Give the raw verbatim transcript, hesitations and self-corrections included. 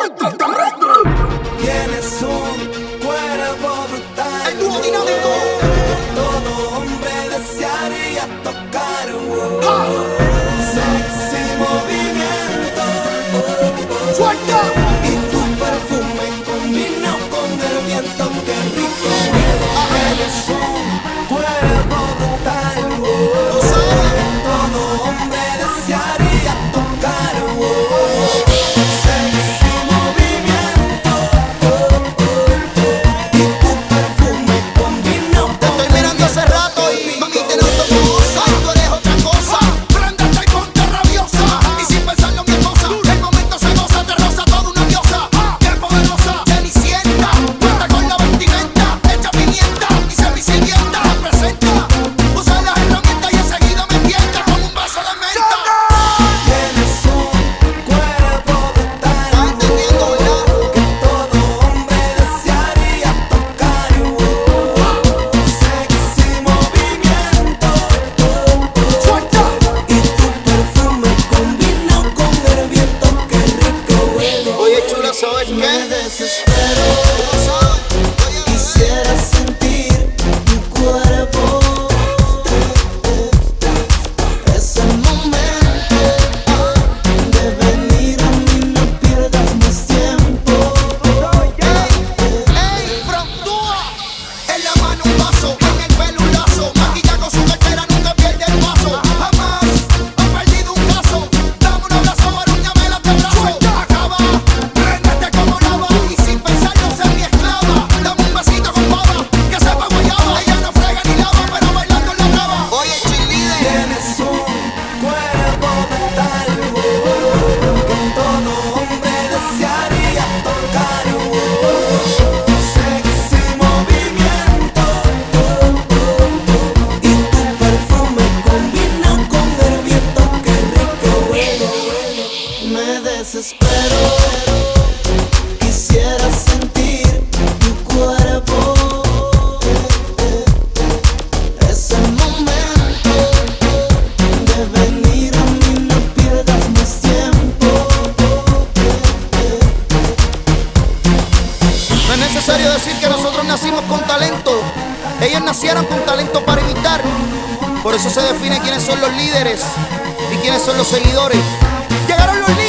Tienes un cuerpo brutal, el dúo dinámico. Todo hombre desearía tocar. Oh, sexy movimiento. Suelta. Y tu perfume combina con el viento. Qué rico. Tienes un cuerpo brutal. Oh, todo hombre desearía tocar. Oh, sexy movimiento. Y tu perfume combina con Te estoy mirando hace rato y mami te noto cosa. Tú eres otra cosa. Préndete y ponte rabiosa. Y sin pensarlo mi esposa. El momento se goza, te roza toda una diosa. Bien poderosa, cenicienta. Cuenta con la vestimenta, hecha pimienta. Y se visilienta, representa. Usa las herramientas y enseguida me tienta con un vaso de menta. Tienes un cuerpo brutal. ¿Estás entendiendo, verdad? Que todo hombre desearía tocar. Oh, sexy movimiento. Suelta. Y tu perfume combina con el viento. Qué rico huele. Oye, chula, ¿sabes Me qué? desespero. ¿Lo sabes? Oye, Quisiera sentir tu cuerpo. Es el momento de venir a mí, no pierdas más tiempo. ey, frontúa. En la mano un vaso, en el pelo un lazo. Maquilla con su cartera, nunca pierde el paso. Jamás ha perdido un caso. Dame un abrazo, arúñame el antebrazo. Acaba, préndete como lava. Y sin pensarlo ser mi esclava. Dame un besito con baba, que sepa guayaba. Ella no frega ni lava, pero bailando la brava. Oye, cheerleader. Tienes un cuerpo brutal que todo hombre desearía tocar. Sexy movimiento. Y tu perfume combina con el viento. Qué rico huele. Me desespero. Quisiera sentir tu cuerpo. Es el momento de venir a mí, no pierdas más tiempo. No es necesario decir que nosotros nacimos con talento. Ellos nacieron con talento para imitar. Por eso se define quiénes son los líderes y quiénes son los seguidores. Llegaron los líderes.